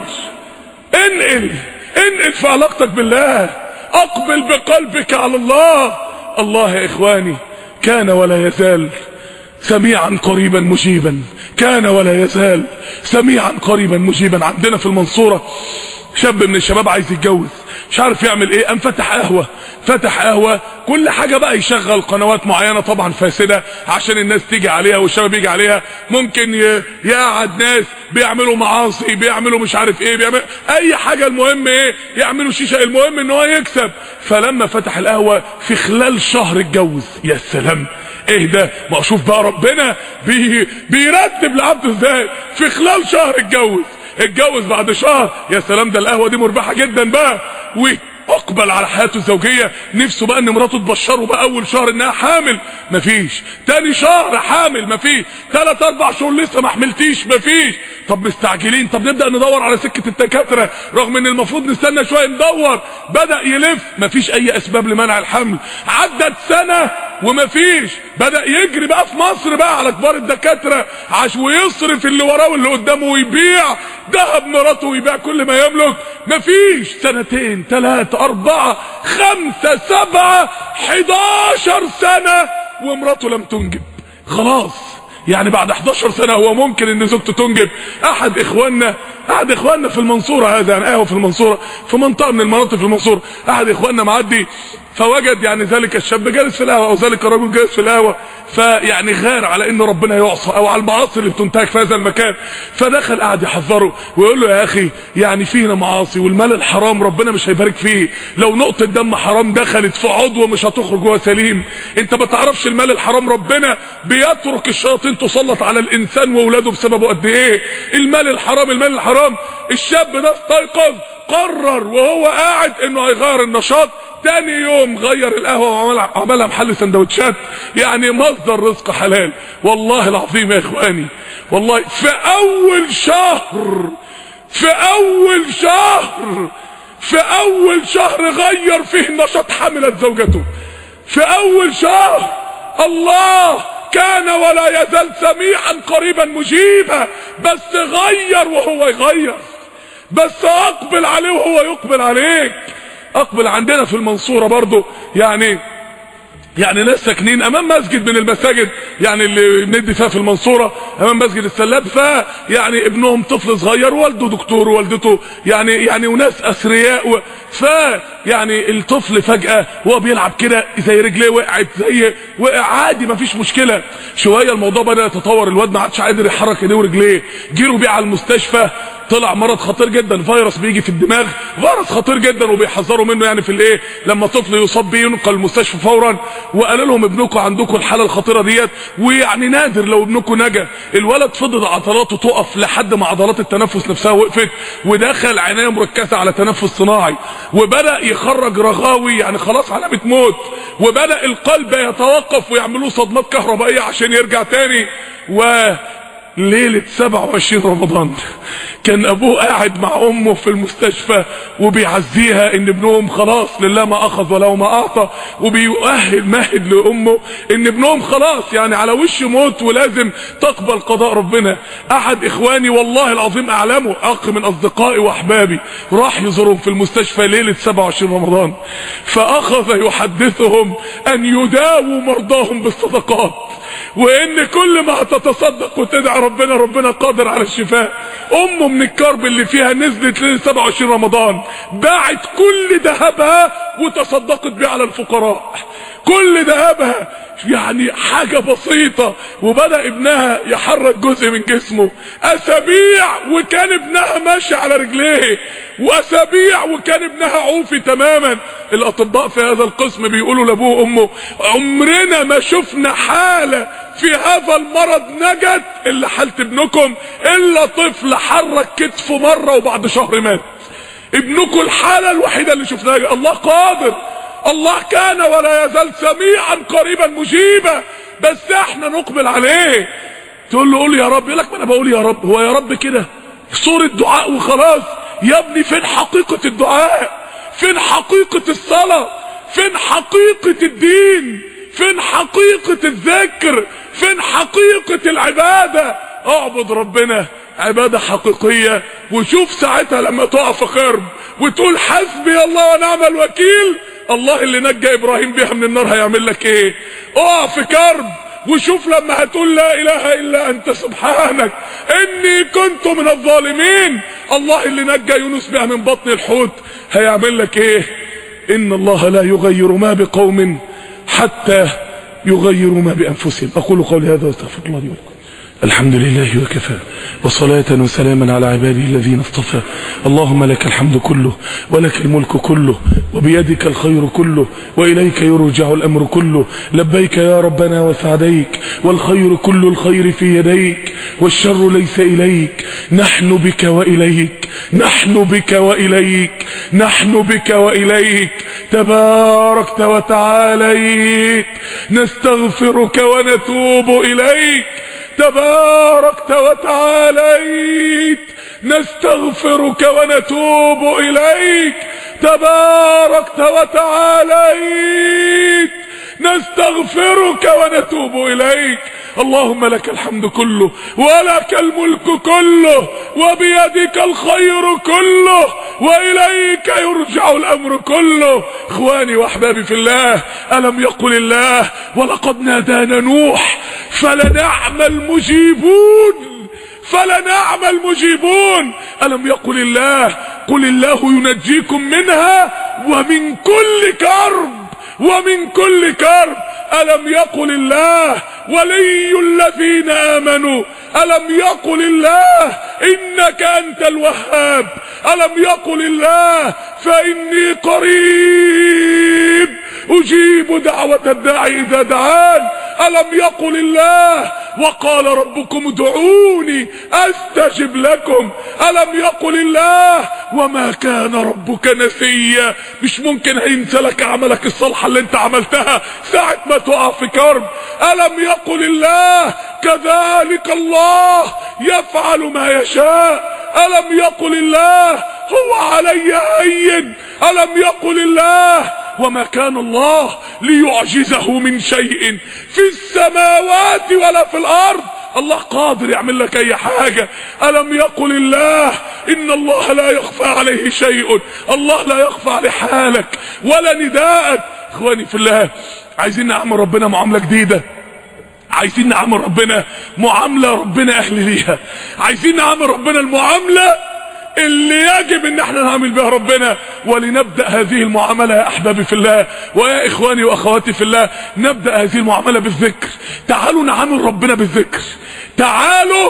انقل انقل في علاقتك بالله، اقبل بقلبك على الله. الله يا اخواني كان ولا يزال سميعا قريبا مجيبا، كان ولا يزال سميعا قريبا مجيبا. عندنا في المنصورة شاب من الشباب عايز يتجوز، مش عارف يعمل ايه، قام فتح قهوة، فتح قهوة كل حاجة بقى يشغل قنوات معينة طبعا فاسدة عشان الناس تيجي عليها والشباب يجي عليها، ممكن يقعد ناس بيعملوا معاصي، بيعملوا مش عارف ايه، بيعمل اي حاجة، المهم ايه، يعملوا شيشة، المهم ان هو يكسب. فلما فتح القهوة في خلال شهر اتجوز. يا سلام، ايه ده؟ ما اشوف بقى ربنا بي بيرتب لعبده ازاي. في خلال شهر اتجوز، اتجوز بعد شهر. يا سلام، ده القهوة دي مربحة جدا بقى، واقبل على حياته الزوجية. نفسه بقى ان مراته تبشره بقى اول شهر انها حامل، مفيش. تاني شهر حامل، مفيش. تلات اربع شهور لسه ما حملتيش، مفيش. طب مستعجلين، طب نبدأ ندور على سكة الدكاترة رغم ان المفروض نستنى شوية، ندور. بدأ يلف، مفيش اي اسباب لمنع الحمل. عدت سنة ومفيش. بدأ يجري بقى في مصر بقى على كبار الدكاترة عش ويصرف اللي وراه واللي قدامه، ويبيع ذهب مراته ويبيع كل ما يملك، مفيش. سنتين، ثلاثة، أربعة، خمسة، سبعة، حداشر سنة ومراته لم تنجب. خلاص يعني بعد حداشر سنة هو ممكن ان زوجته تنجب. احد اخواننا احد اخواننا في المنصورة، هذا يعني قهوة في المنصورة، في منطقة من المناطق في المنصورة، احد اخواننا معدي فوجد يعني ذلك الشاب جالس في القهوة، او ذلك الرجل جالس في القهوة، فيعني غار على ان ربنا يعصى او على المعاصي اللي بتنتهك في هذا المكان. فدخل قاعد يحذره ويقول له يا اخي يعني فينا معاصي، والمال الحرام ربنا مش هيبارك فيه. لو نقطة دم حرام دخلت في عضو مش هتخرج وهو سليم. انت ما تعرفش المال الحرام ربنا بيترك الشياطين تسلط على الانسان واولاده بسببه قد ايه. المال الحرام، المال الحرام. الشاب ده استيقظ، قرر وهو قاعد انه هيغير النشاط. تاني يوم غير القهوة وعملها محل سندوتشات، يعني مصدر رزق حلال. والله العظيم يا اخواني، والله في اول شهر في اول شهر في اول شهر غير فيه نشاط حملت زوجته. في اول شهر. الله كان ولا يزال سميعا قريبا مجيبا. بس غير وهو يغير، بس اقبل عليه وهو يقبل عليك. اقبل. عندنا في المنصورة برضو يعني يعني ناس ساكنين امام مسجد من المساجد يعني اللي بندي فيها في المنصورة، امام مسجد السلاب، فيعني ابنهم طفل صغير، والده دكتور ووالدته يعني يعني وناس اثرياء، فيعني الطفل فجأة وهو بيلعب كده زي رجليه وقعت، زي وقع عادي مفيش مشكلة. شوية الموضوع بدأ يتطور، الواد ما عادش قادر يحرك ايديه ورجليه، جيروا بيه على المستشفى، طلع مرض خطير جدا، فيروس بيجي في الدماغ، فيروس خطير جدا وبيحذروا منه يعني في الايه لما طفل يصاب بيه ينقل المستشفى فورا. وقالوا لهم ابنكم عندكم الحاله الخطيره ديت، ويعني نادر لو ابنكم نجا. الولد فضل عضلاته تقف لحد ما عضلات التنفس نفسها وقفت، ودخل عنايه مركزه على تنفس صناعي، وبدا يخرج رغاوي يعني خلاص علامه موت، وبدا القلب يتوقف ويعملوا صدمات كهربائيه عشان يرجع تاني. و ليلة سبعة وعشرين رمضان كان ابوه قاعد مع امه في المستشفى وبيعزيها ان ابنهم خلاص لله ما اخذ وله ما اعطى، وبيؤهل مهد لامه ان ابنهم خلاص يعني على وش موت ولازم تقبل قضاء ربنا. احد اخواني والله العظيم اعلمه، اخ من اصدقائي واحبابي، راح يزورهم في المستشفى ليلة سبعة وعشرين رمضان، فاخذ يحدثهم ان يداووا مرضاهم بالصدقات، وان كل ما هتتصدق وتدعي ربنا ربنا قادر على الشفاء. امه من الكرب اللي فيها نزلت ليلة سبعة وعشرين رمضان، باعت كل ذهبها وتصدقت بيه على الفقراء، كل ذهبها يعني حاجة بسيطة. وبدأ ابنها يحرك جزء من جسمه، اسابيع وكان ابنها ماشي على رجليه، واسابيع وكان ابنها عوفي تماما. الاطباء في هذا القسم بيقولوا لابوه وامه عمرنا ما شفنا حالة في هذا المرض نجت الا حالة ابنكم، الا طفل حرك كتفه مرة وبعد شهر مات. ابنكم الحالة الوحيدة اللي شفناها. الله قادر، الله كان ولا يزال سميعا قريبا مجيبا، بس احنا نقبل عليه. تقول له قول يا رب، يقول لك ما انا بقول يا رب. هو يا رب كده صورة دعاء وخلاص؟ يا ابني فين حقيقة الدعاء؟ فين حقيقة الصلاة؟ فين حقيقة الدين؟ فين حقيقة الذكر؟ فين حقيقة العبادة؟ اعبد ربنا عبادة حقيقية، وشوف ساعتها لما تقع في كرب وتقول حسبي الله ونعم الوكيل، الله اللي نجى ابراهيم بيها من النار هيعمل لك ايه؟ اقع في كرب وشوف لما هتقول لا اله الا انت سبحانك اني كنت من الظالمين، الله اللي نجى يونس بيها من بطن الحوت هيعمل لك ايه؟ ان الله لا يغير ما بقوم حتى يغيروا ما بانفسهم. اقول قولي هذا واستغفر الله لي ولكم. الحمد لله وكفى، وصلاة وسلاما على عباده الذين اصطفى. اللهم لك الحمد كله، ولك الملك كله، وبيدك الخير كله، وإليك يرجع الأمر كله. لبيك يا ربنا وسعديك، والخير كل الخير في يديك، والشر ليس إليك. نحن بك وإليك، نحن بك وإليك، نحن بك وإليك، تباركت وتعاليت. نستغفرك ونتوب إليك، تباركت وتعاليت. نستغفرك ونتوب إليك، تباركت وتعاليت. نستغفرك ونتوب إليك. اللهم لك الحمد كله، ولك الملك كله، وبيدك الخير كله، وإليك يرجع الأمر كله. إخواني وأحبابي في الله، ألم يقل الله ولقد نادانا نوح فلنعم المجيبون، فلنعم المجيبون. ألم يقل الله قل الله ينجيكم منها ومن كل كرب، ومن كل كرب. ألم يقل الله ولي الذين آمنوا، ألم يقل الله إنك أنت الوهاب، ألم يقل الله فإني قريب أجيب دعوة الداعي إذا دعان، ألم يقل الله وقال ربكم ادعوني أستجب لكم، ألم يقل الله وما كان ربك نسيا. مش ممكن هينسى لك عملك الصالحة اللي انت عملتها ساعة ما تقع في كرب. ألم يقل الله كذلك الله يفعل ما يشاء، ألم يقل الله هو علي هين، ألم يقل الله وما كان الله ليعجزه من شيء في السماوات ولا في الأرض، الله قادر يعمل لك أي حاجة. ألم يقل الله إن الله لا يخفى عليه شيء، الله لا يخفى عليه حالك ولا نداءك. إخواني في الله، عايزين نعمل ربنا معاملة جديدة، عايزين نعمل ربنا معاملة ربنا أهل ليها، عايزين نعمل ربنا المعاملة اللي يجب ان احنا نعمل بها ربنا. ولنبدأ هذه المعاملة يا احبابي في الله ويا اخواني واخواتي في الله، نبدأ هذه المعاملة بالذكر. تعالوا نعامل ربنا بالذكر، تعالوا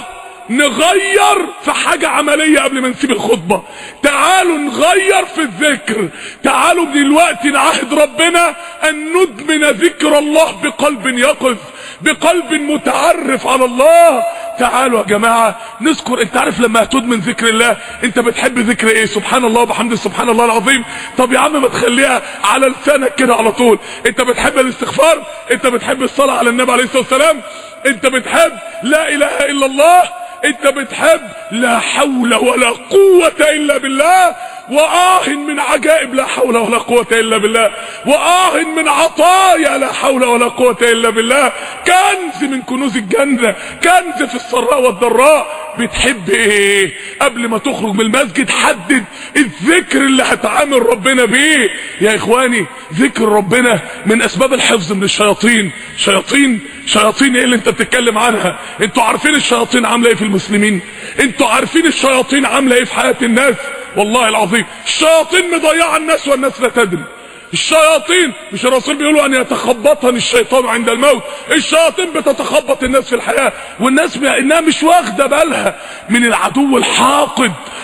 نغير في حاجة عملية قبل ما نسيب الخطبة، تعالوا نغير في الذكر، تعالوا دلوقتي نعهد ربنا ان ندمن ذكر الله بقلب يقظ، بقلب متعرف على الله. تعالوا يا جماعة نذكر. انت عارف لما هتدمن ذكر الله انت بتحب ذكر ايه؟ سبحان الله وبحمده سبحان الله العظيم. طب يا عم ما تخليها على لسانك كده على طول. انت بتحب الاستغفار، انت بتحب الصلاة على النبي عليه الصلاة والسلام، انت بتحب لا اله الا الله، انت بتحب لا حول ولا قوة الا بالله، وآه من عجائب لا حول ولا قوة الا بالله، وآه من عطايا لا حول ولا قوة الا بالله، كنز من كنوز الجنة، كنز في السراء والضراء. بتحب ايه؟ قبل ما تخرج من المسجد حدد الذكر اللي هتعامل ربنا بيه. يا اخواني ذكر ربنا من اسباب الحفظ من الشياطين. شياطين شياطين ايه اللي انت بتتكلم عنها؟ انتوا عارفين الشياطين عامله ايه في المسلمين؟ انتوا عارفين الشياطين عامله ايه في حياة الناس؟ والله العظيم الشياطين مضيعه الناس والناس لا تدري. الشياطين، مش الرسول بيقولوا ان يتخبطني الشيطان عند الموت؟ الشياطين بتتخبط الناس في الحياة والناس انها مش واخده بالها من العدو الحاقد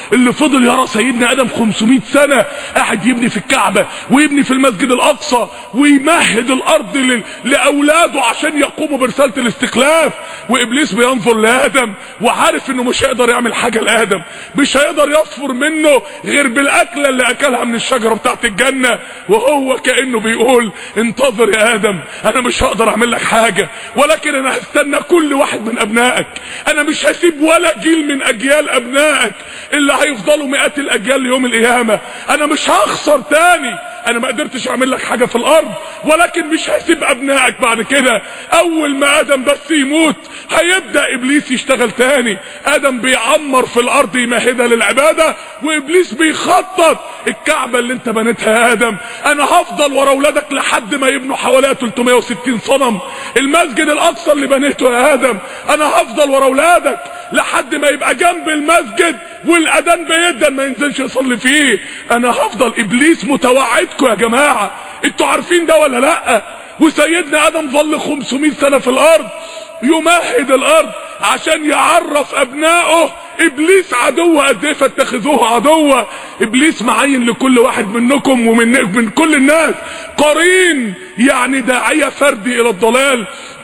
اللي فضل يرى سيدنا ادم خمسمائة سنة قاعد يبني في الكعبة ويبني في المسجد الاقصى ويمهد الارض ل... لاولاده عشان يقوموا برسالة الاستخلاف، وابليس بينظر لادم وعارف انه مش هيقدر يعمل حاجة لادم، مش هيقدر يصفر منه غير بالاكلة اللي اكلها من الشجرة بتاعت الجنة، وهو كأنه بيقول انتظر يا ادم، انا مش هقدر اعمل لك حاجة، ولكن انا هستنى كل واحد من ابنائك، انا مش هسيب ولا جيل من اجيال ابنائك اللي هيفضلوا مئات الاجيال ليوم القيامة، انا مش هخسر تاني، انا ما قدرتش اعمل لك حاجة في الارض، ولكن مش هسيب ابنائك بعد كده. اول ما ادم بس يموت هيبدأ ابليس يشتغل تاني، ادم بيعمر في الارض يمهدها للعبادة، وابليس بيخطط الكعبة اللي انت بنيتها يا ادم انا هفضل ورا اولادك لحد ما يبنوا حواليها ثلاثمائة وستين صنم، المسجد الاقصى اللي بنيته يا ادم انا هفضل ورا اولادك لحد ما يبقى جنب المسجد والاذان بيدن ما ينزلش يصلي فيه، انا هفضل. ابليس متوعدكم يا جماعة، انتوا عارفين ده ولا لا؟ وسيدنا ادم ظل خمسمائة سنة في الارض يمهد الارض عشان يعرف ابنائه ابليس عدو قد ايه، فاتخذوه عدوا. ابليس معين لكل واحد منكم ومن من كل الناس قرين، يعني داعية فردي الى الضلال،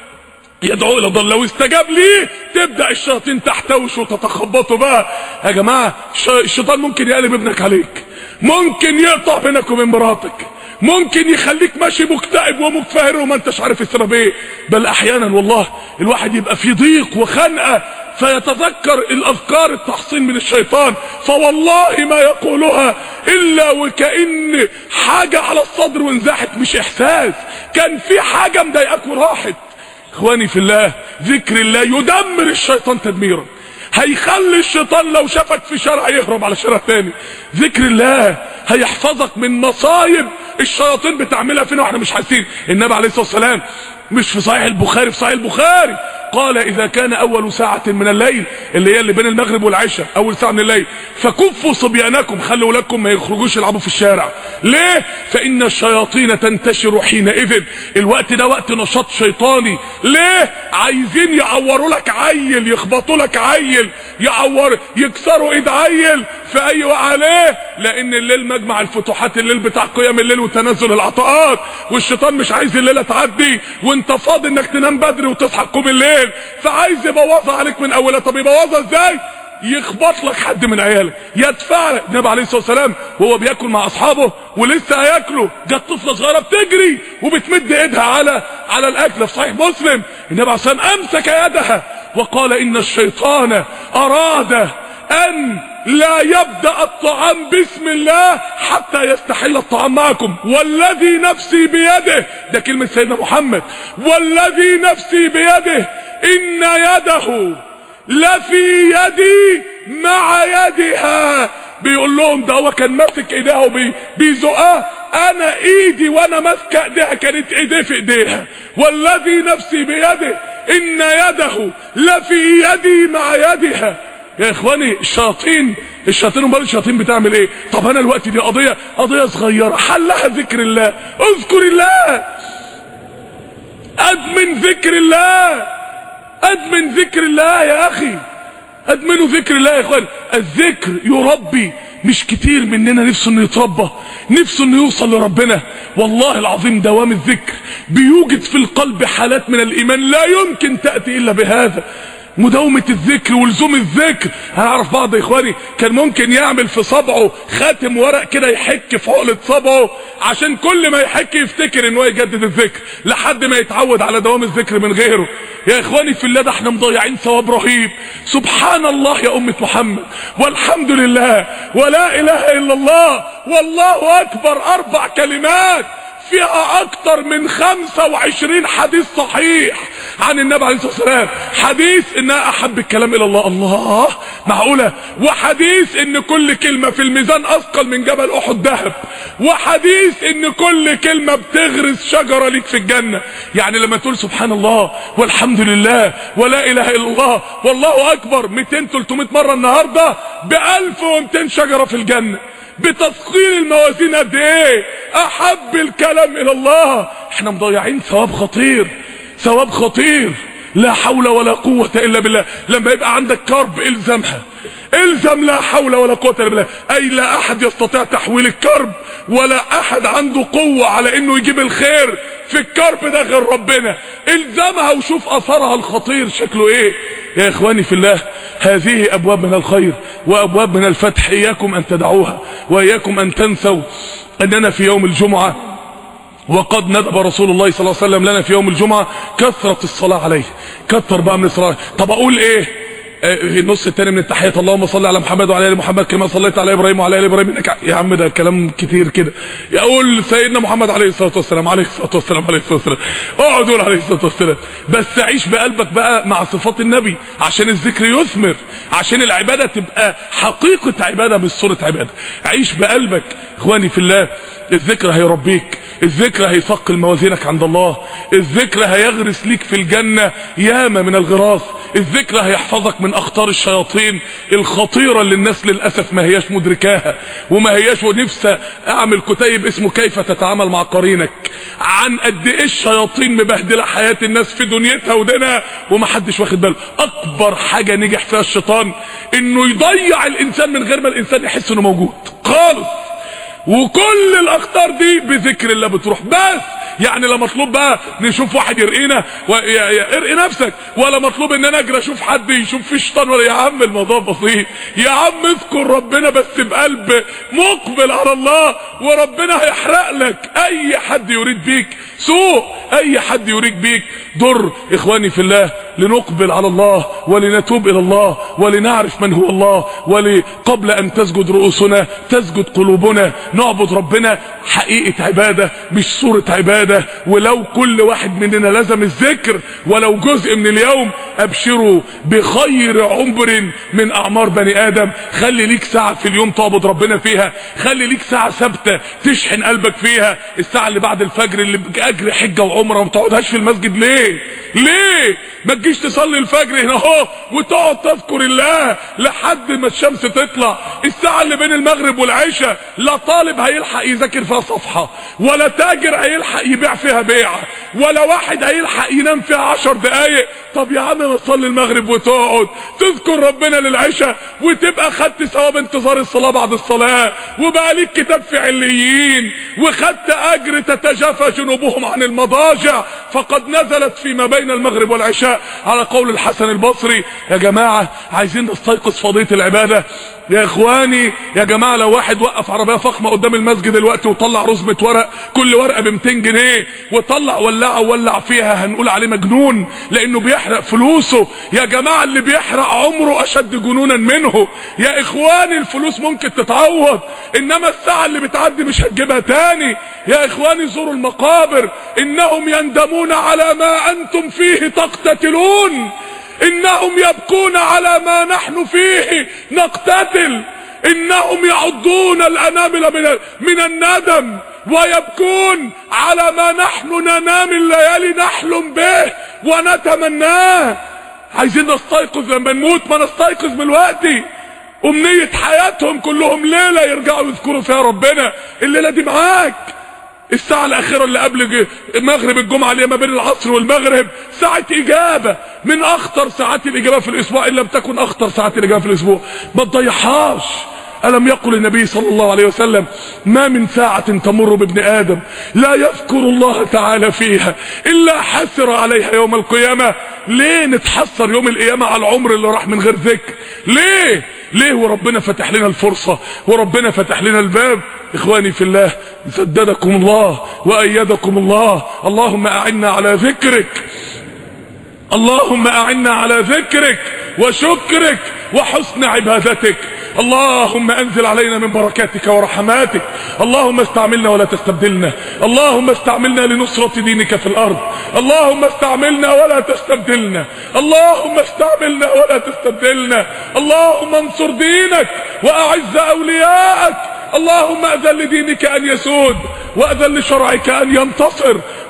يدعو الى الضلال، لو استجاب ليه تبدأ الشياطين تحتوش وتتخبطوا بقى. يا جماعة الشيطان ممكن يقلب ابنك عليك، ممكن يقطع بينك وبين مراتك، ممكن يخليك ماشي مكتئب ومكفهر وما انتش عارف السبب ايه، بل احيانا والله الواحد يبقى في ضيق وخنقة فيتذكر الاذكار التحصين من الشيطان، فوالله ما يقولها الا وكأن حاجة على الصدر وانزاحت، مش احساس، كان في حاجة مضايقاك وراحت. اخواني في الله، ذكر الله يدمر الشيطان تدميرا، هيخلي الشيطان لو شافك في شارع يهرب على شارع تاني. ذكر الله هيحفظك من مصايب الشياطين بتعملها فينا واحنا مش حاسين. النبي عليه الصلاة والسلام مش في صحيح البخاري، في صحيح البخاري قال اذا كان اول ساعة من الليل، اللي هي اللي بين المغرب والعشاء، اول ساعة من الليل، فكفوا صبيانكم، خلوا ولادكم ما يخرجوش يلعبوا في الشارع. ليه؟ فان الشياطين تنتشر حينئذ، الوقت ده وقت نشاط شيطاني. ليه؟ عايزين يعوروا لك عيل، يخبطوا لك عيل، يعور يكسروا ايد عيل في اي وقعة. ليه؟ لان الليل مجمع الفتوحات، الليل بتاع قيام الليل وتنزل العطاءات، والشيطان مش عايز الليلة تعدي وانت فاضي انك تنام بدري وتصحى تقوم الليل، فعايز يبوظها عليك من اولها. طب يبوظها ازاي؟ يخبط لك حد من عيالك، يدفع لك. النبي عليه الصلاه والسلام وهو بياكل مع اصحابه ولسه هياكلوا، جت طفله صغيره بتجري وبتمد ايدها على على الاكل، في صحيح مسلم النبي عليه الصلاه والسلام امسك يدها وقال ان الشيطان اراد ان لا يبدأ الطعام بسم الله حتى يستحل الطعام معكم، والذي نفسي بيده، ده كلمة سيدنا محمد، والذي نفسي بيده إن يده لفي يدي مع يدها. بيقول لهم ده هو كان ماسك ايديها وبيزقها، انا ايدي وانا ماسكه ايديها كانت ايديه في ايديها، والذي نفسي بيده ان يده لفي يدي مع يدها. يا اخواني الشياطين الشياطين امال الشياطين بتعمل ايه؟ طب انا الوقت دي قضيه قضيه صغيره حلها ذكر الله. اذكر الله، ادمن ذكر الله، ادمن ذكر الله يا اخي، ادمنوا ذكر الله يا اخواني. الذكر يربي، مش كتير مننا نفسه انه يتربى، نفسه انه يوصل لربنا. والله العظيم دوام الذكر بيوجد في القلب حالات من الايمان لا يمكن تأتي الا بهذا. مداومة الذكر ولزوم الذكر. هنعرف بعض يا اخواني كان ممكن يعمل في صبعه خاتم ورق كده يحك في عقلة صبعه عشان كل ما يحك يفتكر ان هو يجدد الذكر لحد ما يتعود على دوام الذكر من غيره. يا اخواني في الله ده احنا مضيعين ثواب رهيب. سبحان الله يا امة محمد، والحمد لله، ولا اله الا الله، والله اكبر، اربع كلمات فيها اكتر من خمسة وعشرين حديث صحيح عن النبي عليه الصلاة والسلام. حديث انها احب الكلام الى الله، الله معقولة، وحديث ان كل كلمة في الميزان اثقل من جبل احد ذهب، وحديث ان كل كلمة بتغرس شجرة ليك في الجنة. يعني لما تقول سبحان الله والحمد لله ولا اله الا الله والله اكبر مئتين ثلاثمائة مرة النهاردة بألف ومئتين شجرة في الجنة. بتثقيل الموازين قد ايه؟ احب الكلام الى الله. احنا مضيعين ثواب خطير، ثواب خطير. لا حول ولا قوة الا بالله. لما يبقى عندك كرب الزمها، الزم لا حول ولا قوة الا بالله. اي لا احد يستطيع تحويل الكرب، ولا احد عنده قوة على انه يجيب الخير في الكرب ده غير ربنا. الزمها وشوف اثرها الخطير شكله ايه. يا اخواني في الله، هذه ابواب من الخير وابواب من الفتح، اياكم ان تدعوها واياكم ان تنسوا اننا في يوم الجمعة، وقد ندب رسول الله صلى الله عليه وسلم لنا في يوم الجمعة كثرة الصلاة عليه. كثر بقى من الصلاة. طب اقول ايه في النص الثاني من التحيات؟ اللهم صل على محمد وعلى ال محمد كما صليت على ابراهيم وعلى ال ابراهيم انك، يا عم ده كلام كتير كده. يقول سيدنا محمد عليه الصلاه والسلام عليه الصلاه والسلام عليه الصلاه والسلام، اقعد قول عليه الصلاه والسلام. بس عيش بقلبك بقى مع صفات النبي عشان الذكر يثمر، عشان العباده تبقى حقيقه عباده مش صوره عباده. عيش بقلبك. اخواني في الله، الذكر هيربيك، الذكر هيثقل موازينك عند الله، الذكر هيغرس ليك في الجنة ياما من الغراس، الذكر هيحفظك من اخطار الشياطين الخطيرة اللي الناس للأسف ما هياش مدركاها وما هياش. ونفسي اعمل كتيب اسمه كيف تتعامل مع قرينك، عن قد ايه الشياطين مبهدلة حياة الناس في دنيتها ودينها ومحدش واخد باله. اكبر حاجة نجح فيها الشيطان انه يضيع الانسان من غير ما الانسان يحس انه موجود خالص. وكل الاخطار دي بذكر الله بتروح. بس يعني لا مطلوب بقى نشوف واحد يرقينا ارقي نفسك، ولا مطلوب ان انا اجري اشوف حد يشوف فيه شيطان، ولا يا عم الموضوع بسيط. يا عم اذكر ربنا بس بقلب مقبل على الله، وربنا هيحرق لك اي حد يريد بيك سوء، اي حد يريد بيك ضر. اخواني في الله، لنقبل على الله ولنتوب الى الله ولنعرف من هو الله، ولقبل ان تسجد رؤوسنا تسجد قلوبنا، نعبد ربنا حقيقة عبادة مش صورة عبادة. ولو كل واحد مننا لزم الذكر ولو جزء من اليوم، ابشروا بخير عمر من اعمار بني ادم. خلي ليك ساعة في اليوم تعبد ربنا فيها، خلي ليك ساعة ثابتة تشحن قلبك فيها. الساعة اللي بعد الفجر اللي باجر حجة وعمرة ما تقعدهاش في المسجد ليه؟ ليه ما تجيش تصلي الفجر هنا اهو وتقعد تذكر الله لحد ما الشمس تطلع؟ الساعة اللي بين المغرب والعشاء لا طالب هيلحق يذاكر فيها صفحة، ولا تاجر هيلحق يبيع فيها بيعة، ولا واحد هيلحق ينام فيها عشر دقايق. طب يا عم ما تصلي المغرب وتقعد تذكر ربنا للعشاء وتبقى خدت ثواب انتظار الصلاة بعد الصلاة، وبقى ليك كتاب في عليين، وخدت اجر تتجافى جنوبهم عن المضاجع، فقد نزلت فيما بين المغرب والعشاء على قول الحسن البصري. يا جماعة عايزين نستيقظ فضيلة العبادة. يا اخواني يا جماعة، لو واحد وقف عربية فخمة قدام المسجد دلوقتي وطلع رزمة ورق، كل ورقة ب مئتين جنيه، وطلع ولعه وولع فيها، هنقول عليه مجنون لانه بيحرق فلوسه. يا جماعة اللي بيحرق عمره اشد جنونا منه. يا اخواني الفلوس ممكن تتعوض، انما الساعة اللي بتعدي مش هتجيبها تاني. يا اخواني زوروا المقابر، انهم يندمون على ما انتم فيه تقتتلون، انهم يبكون على ما نحن فيه نقتتل، انهم يعضون الانامل من من الندم ويبكون على ما نحن ننام الليالي نحلم به ونتمناه. عايزين نستيقظ لما نموت، ما نستيقظ من الوقت. امنية حياتهم كلهم ليلة يرجعوا يذكروا فيها ربنا. الليلة دي معاك. الساعة الأخيرة اللي قبل مغرب الجمعة اللي ما بين العصر والمغرب ساعة إجابة من أخطر ساعات الإجابة في الأسبوع، إن لم تكن أخطر ساعات الإجابة في الأسبوع. ما تضيعهاش. ألم يقل النبي صلى الله عليه وسلم: ما من ساعة تمر بابن آدم لا يذكر الله تعالى فيها إلا حسر عليها يوم القيامة. ليه نتحسر يوم القيامة على العمر اللي راح من غير ذكر؟ ليه؟ ليه وربنا فتح لنا الفرصة وربنا فتح لنا الباب؟ إخواني في الله، سددكم الله وأيدكم الله. اللهم أعنا على ذكرك، اللهم أعنا على ذكرك وشكرك وحسن عبادتك. اللهم انزل علينا من بركاتك ورحماتك. اللهم استعملنا ولا تستبدلنا. اللهم استعملنا لنصرة دينك في الارض. اللهم استعملنا ولا تستبدلنا. اللهم استعملنا ولا تستبدلنا. اللهم انصر دينك واعز اولياءك. اللهم اذن لدينك ان يسود، واذن لشرعك ان ينتصر،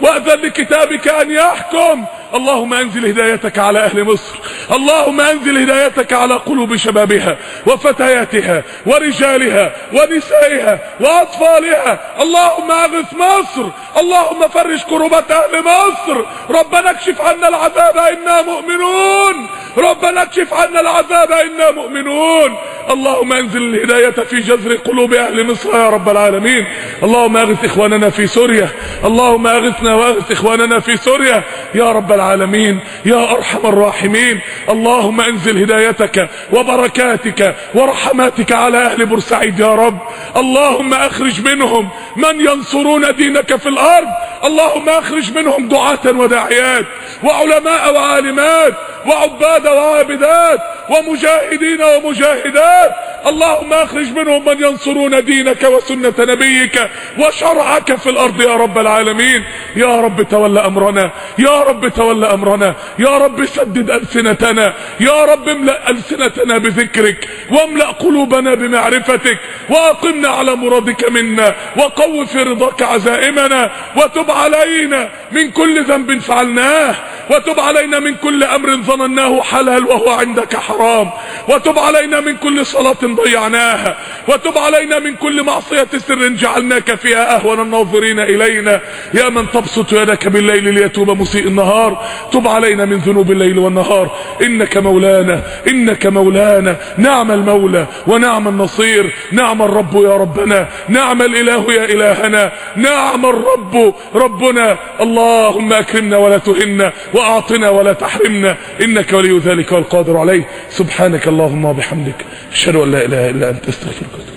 وأذن لكتابك أن يحكم. اللهم أنزل هدايتك على أهل مصر، اللهم أنزل هدايتك على قلوب شبابها وفتياتها ورجالها ونسائها وأطفالها. اللهم أغث مصر، اللهم فرج كربات أهل مصر. ربنا اكشف عنا العذاب إنا مؤمنون، ربنا اكشف عنا العذاب إنا مؤمنون. اللهم انزل الهداية في جذر قلوب أهل مصر يا رب العالمين. اللهم أغث إخواننا في سوريا، اللهم أغثنا وأغث إخواننا في سوريا يا رب العالمين يا أرحم الراحمين. اللهم انزل هدايتك وبركاتك ورحماتك على أهل بورسعيد يا رب. اللهم أخرج منهم من ينصرون دينك في الأرض، اللهم أخرج منهم دعاة وداعيات وعلماء وعالمات وعباد وعابدات ومجاهدين ومجاهدات. اللهم اخرج منهم من ينصرون دينك وسنة نبيك وشرعك في الارض يا رب العالمين. يا رب تولى امرنا، يا رب تولى امرنا، يا رب سدد السنتنا، يا رب املأ السنتنا بذكرك واملأ قلوبنا بمعرفتك واقمنا على مرادك منا وقو في رضاك عزائمنا. وتب علينا من كل ذنب فعلناه، وتب علينا من كل امر ظنناه حلال وهو عندك حرام، وتب علينا من كل صلاة ضيعناها، وتب علينا من كل معصية سر جعلناك فيها اهون الناظرين الينا. يا من تبسط يدك بالليل ليتوب مسيء النهار، تب علينا من ذنوب الليل والنهار. انك مولانا، انك مولانا، نعم المولى ونعم النصير، نعم الرب يا ربنا، نعم الاله يا الهنا، نعم الرب ربنا. اللهم اكرمنا ولا تهنا واعطنا ولا تحرمنا، انك ولي ذلك والقادر عليه. سبحانك اللهم وبحمدك، اشهد ان لا اله الا انت، استغفرك.